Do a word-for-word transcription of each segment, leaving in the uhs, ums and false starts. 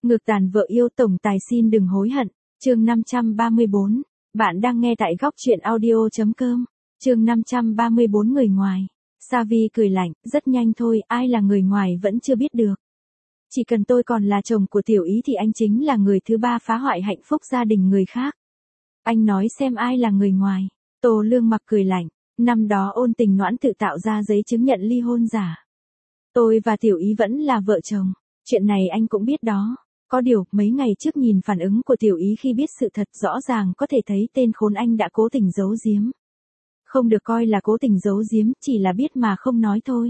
Ngược tàn vợ yêu tổng tài xin đừng hối hận. Chương năm trăm ba mươi bốn. Bạn đang nghe tại góc truyện audio chấm com. Chương năm trăm ba mươi bốn người ngoài. Savi cười lạnh, rất nhanh thôi, ai là người ngoài vẫn chưa biết được. Chỉ cần tôi còn là chồng của Tiểu Ý thì anh chính là người thứ ba phá hoại hạnh phúc gia đình người khác. Anh nói xem ai là người ngoài. Tô Lương Mặc cười lạnh, năm đó Ôn Tình Noãn tự tạo ra giấy chứng nhận ly hôn giả. Tôi và Tiểu Ý vẫn là vợ chồng, chuyện này anh cũng biết đó. Có điều, mấy ngày trước nhìn phản ứng của Tiểu Ý khi biết sự thật rõ ràng có thể thấy tên khốn anh đã cố tình giấu giếm. Không được coi là cố tình giấu giếm, chỉ là biết mà không nói thôi.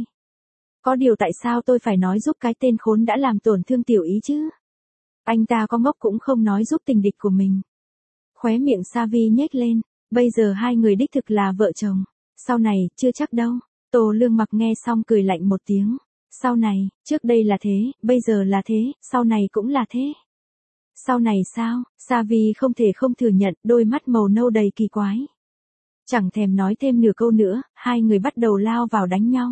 Có điều tại sao tôi phải nói giúp cái tên khốn đã làm tổn thương Tiểu Ý chứ? Anh ta có ngốc cũng không nói giúp tình địch của mình. Khóe miệng Savi nhếch lên, bây giờ hai người đích thực là vợ chồng. Sau này, chưa chắc đâu. Tô Lương Mặc nghe xong cười lạnh một tiếng. Sau này, trước đây là thế, bây giờ là thế, sau này cũng là thế. Sau này sao? Savi không thể không thừa nhận, đôi mắt màu nâu đầy kỳ quái. Chẳng thèm nói thêm nửa câu nữa, hai người bắt đầu lao vào đánh nhau.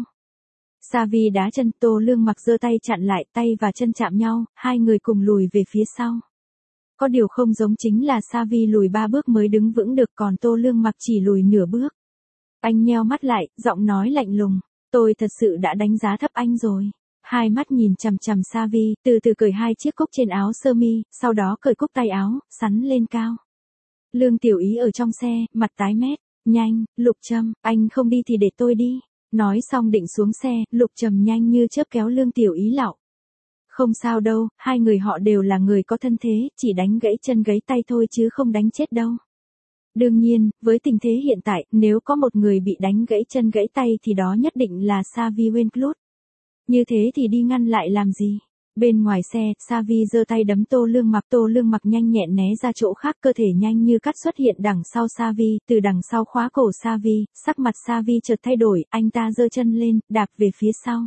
Savi đá chân, Tô Lương Mặc giơ tay chặn lại, tay và chân chạm nhau, hai người cùng lùi về phía sau. Có điều không giống chính là Savi lùi ba bước mới đứng vững được, còn Tô Lương Mặc chỉ lùi nửa bước. Anh nheo mắt lại, giọng nói lạnh lùng, tôi thật sự đã đánh giá thấp anh rồi. Hai mắt nhìn chằm chằm Savi, từ từ cởi hai chiếc cúc trên áo sơ mi, sau đó cởi cúc tay áo, sắn lên cao. Lương Tiểu Ý ở trong xe, mặt tái mét, nhanh, Lục Trầm, anh không đi thì để tôi đi. Nói xong định xuống xe, Lục Trầm nhanh như chớp kéo Lương Tiểu Ý lạo. Không sao đâu, hai người họ đều là người có thân thế, chỉ đánh gãy chân gãy tay thôi chứ không đánh chết đâu. Đương nhiên, với tình thế hiện tại, nếu có một người bị đánh gãy chân gãy tay thì đó nhất định là Savi Winclot. Như thế thì đi ngăn lại làm gì? Bên ngoài xe, Savi giơ tay đấm Tô Lương Mặc, Tô Lương Mặc nhanh nhẹn né ra chỗ khác, cơ thể nhanh như cắt xuất hiện đằng sau Savi, từ đằng sau khóa cổ Savi, sắc mặt Savi chợt thay đổi, anh ta giơ chân lên, đạp về phía sau.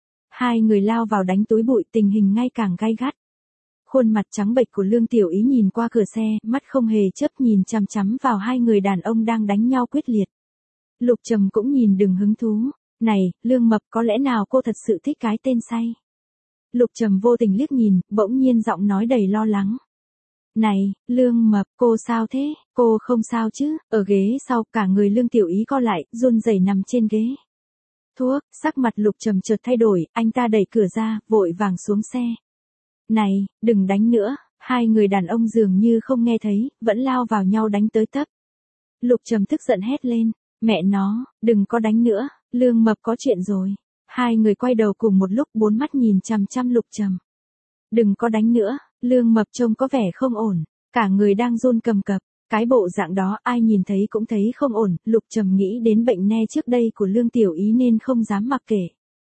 Hai người lao vào đánh túi bụi, tình hình ngay càng gay gắt. Khuôn mặt trắng bệch của Lương Tiểu Ý nhìn qua cửa xe, mắt không hề chớp nhìn chằm chằm vào hai người đàn ông đang đánh nhau quyết liệt. Lục Trầm cũng nhìn đừng hứng thú. Này, Lương Mập, có lẽ nào cô thật sự thích cái tên say? Lục Trầm vô tình liếc nhìn, bỗng nhiên giọng nói đầy lo lắng. Này, Lương Mập, cô sao thế? Cô không sao chứ? Ở ghế sau, cả người Lương Tiểu Ý co lại, run rẩy nằm trên ghế. Thuốc, sắc mặt Lục Trầm chợt thay đổi, anh ta đẩy cửa ra, vội vàng xuống xe. Này, đừng đánh nữa, hai người đàn ông dường như không nghe thấy, vẫn lao vào nhau đánh tới tấp. Lục Trầm tức giận hét lên, mẹ nó, đừng có đánh nữa, Lương Mập có chuyện rồi. Hai người quay đầu cùng một lúc, bốn mắt nhìn chằm chằm Lục Trầm. Đừng có đánh nữa, Lương Mập trông có vẻ không ổn, cả người đang run cầm cập, cái bộ dạng đó ai nhìn thấy cũng thấy không ổn. Lục Trầm nghĩ đến bệnh ne trước đây của Lương Tiểu Ý nên không dám mặc kệ.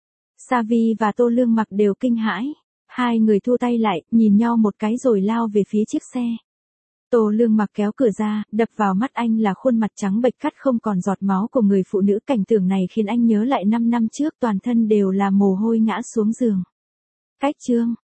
Savi và Tô Lương Mặc đều kinh hãi. Hai người thu tay lại, nhìn nhau một cái rồi lao về phía chiếc xe. Tô Lương Mặc kéo cửa ra, đập vào mắt anh là khuôn mặt trắng bệch cắt không còn giọt máu của người phụ nữ. Cảnh tượng này khiến anh nhớ lại năm năm trước, toàn thân đều là mồ hôi ngã xuống giường. Cách chương